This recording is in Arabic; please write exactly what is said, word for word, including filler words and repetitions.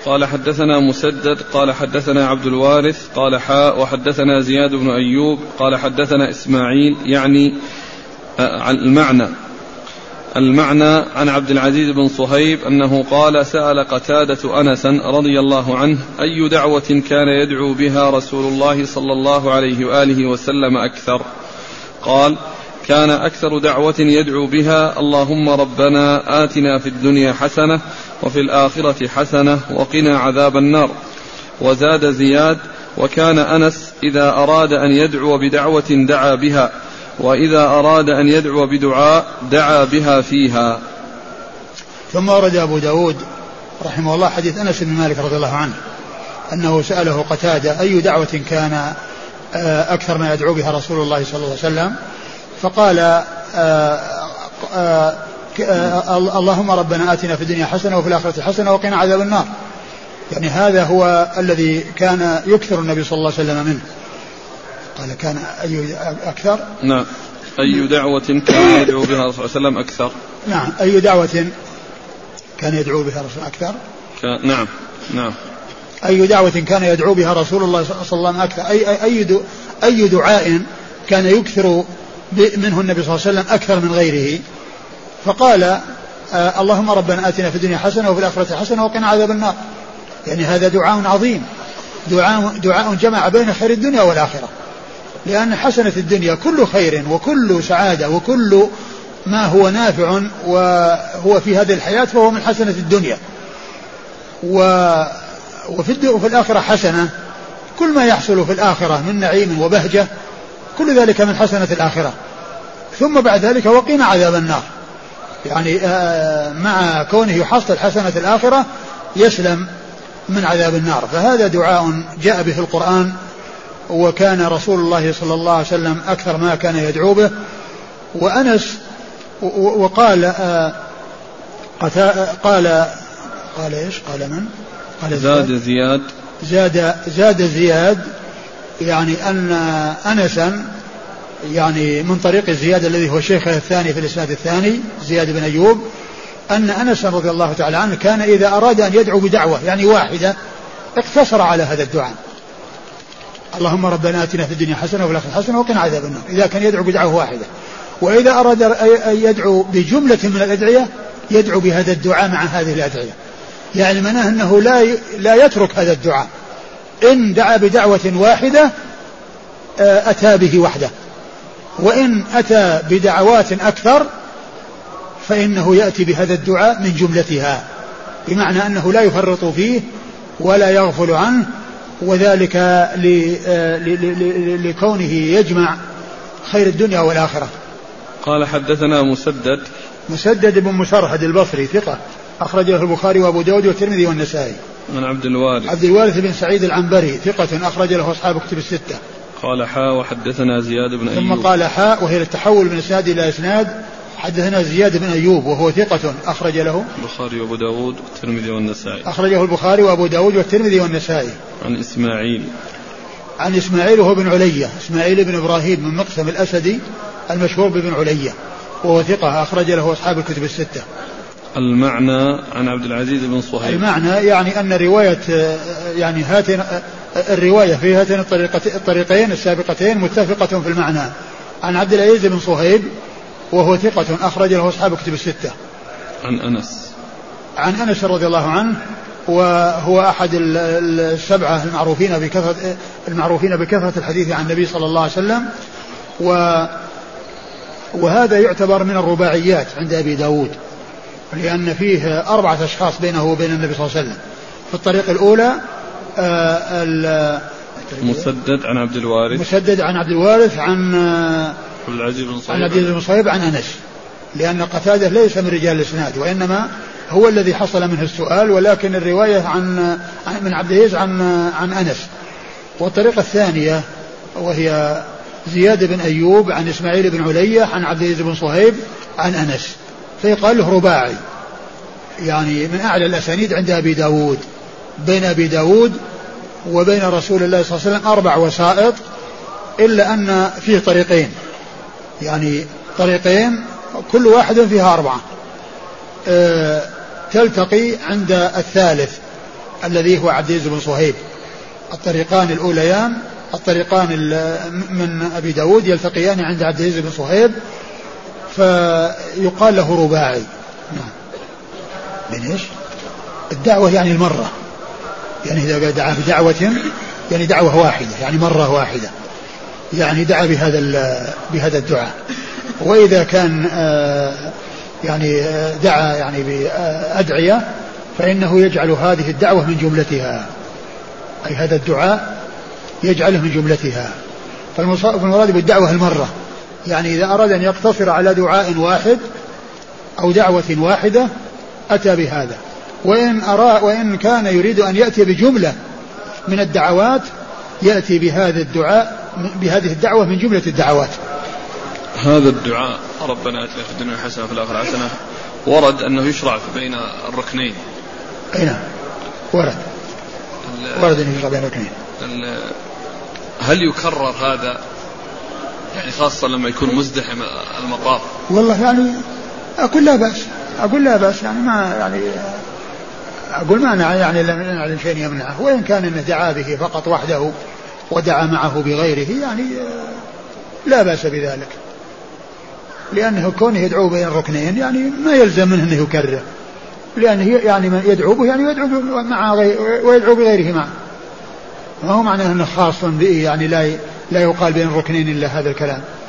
قال حدثنا مسدد قال حدثنا عبد الوارث قال حاء وحدثنا زياد بن أيوب قال حدثنا إسماعيل يعني المعنى المعنى عن عبد العزيز بن صهيب أنه قال سأل قتادة أنسا رضي الله عنه أي دعوة كان يدعو بها رسول الله صلى الله عليه وآله وسلم أكثر؟ قال كان أكثر دعوة يدعو بها اللهم ربنا آتنا في الدنيا حسنة وفي الآخرة حسنة وقنا عذاب النار. وزاد زياد وكان أنس إذا أراد أن يدعو بدعوة دعا بها وإذا أراد أن يدعو بدعاء دعا بها فيها. ثم ورد أبو داود رحمه الله حديث أنس بن مالك رضي الله عنه أنه سأله قتادة أي دعوة كان أكثر ما يدعو بها رسول الله صلى الله عليه وسلم فقال آآ آآ آآ اللهم ربنا آتنا في الدنيا حسنة وفي الآخرة حسنة وقنا عذاب النار. يعني هذا هو الذي كان يكثر النبي صلى الله عليه وسلم منه. قال كان أي أكثر نعم أي دعوة كان يدعو بها رسول الله صلى الله عليه وسلم أكثر نعم أي دعوة كان يدعو بها رسول أكثر نعم نعم أي دعوة كان يدعو بها رسول الله صلى الله عليه وسلم أكثر أي, أي, أي دعاء كان يكثر منه النبي صلى الله عليه وسلم أكثر من غيره. فقال آه اللهم ربنا آتنا في الدنيا حسنة وفي الآخرة حسنة وقنا عذاب النار. يعني هذا دعاء عظيم دعاء, دعاء جمع بين خير الدنيا والآخرة لأن حسنة الدنيا كل خير وكل سعادة وكل ما هو نافع وهو في هذه الحياة فهو من حسنة الدنيا وفي, وفي الآخرة حسنة كل ما يحصل في الآخرة من نعيم وبهجة كل ذلك من حسنة الآخرة. ثم بعد ذلك وقنا عذاب النار يعني مع كونه يحصل حسنة الآخرة يسلم من عذاب النار. فهذا دعاء جاء به القرآن وكان رسول الله صلى الله عليه وسلم أكثر ما كان يدعو به. وأنس وقال قال قال إيش قال من قال زاد زياد زاد زاد زياد يعني أن أنسا يعني من طريق زياد الذي هو شيخه الثاني في الإسناد الثاني زياد بن أيوب أن أنس رضي الله تعالى عنه كان إذا أراد أن يدعو بدعوة يعني واحدة اقتصر على هذا الدعاء اللهم ربنا آتنا في الدنيا حسنة وفي الآخرة حسنة وقنا عذاب النار إذا كان يدعو بدعوة واحدة. وإذا أراد أن يدعو بجملة من الأدعية يدعو بهذا الدعاء مع هذه الأدعية. يعني معناه أنه لا لا يترك هذا الدعاء إن دعا بدعوة واحدة أتى به وحده وإن أتى بدعوات أكثر فإنه يأتي بهذا الدعاء من جملتها بمعنى أنه لا يفرط فيه ولا يغفل عنه وذلك لكونه يجمع خير الدنيا والآخرة. قال حدثنا مسدد مسدد بن مسرهد البصري ثقة أخرجه البخاري وأبو داود والترمذي والنسائي. عن عبد الوارث عبد الوارث بن سعيد العنبري ثقة أخرج له أصحاب كتب الستة. قال حاء وحدثنا زياد بن أيوب ثم قال حاء وهي التحول من إسناد إلى إسناد حدثنا زياد بن أيوب وهو ثقة أخرج له البخاري وأبو داود والترمذي والنسائي أخرجه البخاري وأبو داود والترمذي والنسائي. عن إسماعيل عن إسماعيل وهو بن علية إسماعيل بن إبراهيم من مقسم الأسدي المشهور بابن علية وهو ثقة أخرج له أصحاب الكتب الستة. المعنى عن عبد العزيز بن صهيب المعنى يعني أن رواية يعني هاتين الرواية في هاتين الطريقين السابقتين متفقة في المعنى. عن عبد العزيز بن صهيب وهو ثقة أخرج له أصحاب كتب الستة. عن أنس عن أنس رضي الله عنه وهو أحد السبعة المعروفين بكثرة المعروفين بكثرة الحديث عن النبي صلى الله عليه وسلم و وهذا يعتبر من الرباعيات عند أبي داود لأن فيه أربعة أشخاص بينه وبين النبي صلى الله عليه وسلم. في الطريقة الأولى مسدد عن عبد الوارث مسدد عن عبد الوارث عن عبد العزيز بن صهيب عن عبد العزيز بن صهيب عن أنس لأن قتادة ليس من رجال الإسناد وإنما هو الذي حصل منه السؤال ولكن الرواية عن من عبد العزيز عن عن أنس. والطريقة الثانية وهي زياد بن أيوب عن إسماعيل بن علية عن عبد العزيز بن صهيب عن أنس فيقال له رباعي يعني من أعلى الأسانيد عند أبي داود. بين أبي داود وبين رسول الله صلى الله عليه وسلم أربع وسائط إلا أن فيه طريقين يعني طريقين كل واحد فيها أربعة أه تلتقي عند الثالث الذي هو عبد العزيز بن صهيب. الطريقان الأوليان الطريقان من أبي داود يلتقيان عند عبد العزيز بن صهيب فيقال له رباعي. من إيش؟ الدعوة يعني المرة، يعني إذا دعا بدعوة يعني دعوة واحدة، يعني مرة واحدة، يعني دعا بهذا بهذا الدعاء. وإذا كان يعني دعا يعني بأدعية فإنه يجعل هذه الدعوة من جملتها، أي هذا الدعاء يجعله من جملتها. فالمراد بالدعوة المرة، يعني إذا أراد أن يقتصر على دعاء واحد أو دعوة واحدة أتى بهذا، وإن, أرى وإن كان يريد أن يأتي بجملة من الدعوات يأتي بهذا الدعاء بهذه الدعوة من جملة الدعوات. هذا الدعاء ربنا آتنا في الدنيا حسنة وفي الآخرة حسنة ورد أنه يشرع بين الركنين. أي نعم ورد ورد أنه يشرع بين الركنين. هل يكرر هذا يعني خاصة لما يكون مزدحم المطاف؟ والله يعني أقول لا بأس أقول لا بأس يعني ما يعني أقول ما أنا يعني لم نعلم شيء يمنعه، وإن كان إنه دعا به فقط وحده ودعا معه بغيره يعني لا بأس بذلك، لأنه كونه يدعو بين الركنين يعني ما يلزم منه أنه يكرر، لأنه يعني من يدعو به يعني يدعو مع غير ويدعو بغيره معه، ما هو معناه أنه خاص به يعني لا لا يقال بين الركنين إلا هذا الكلام.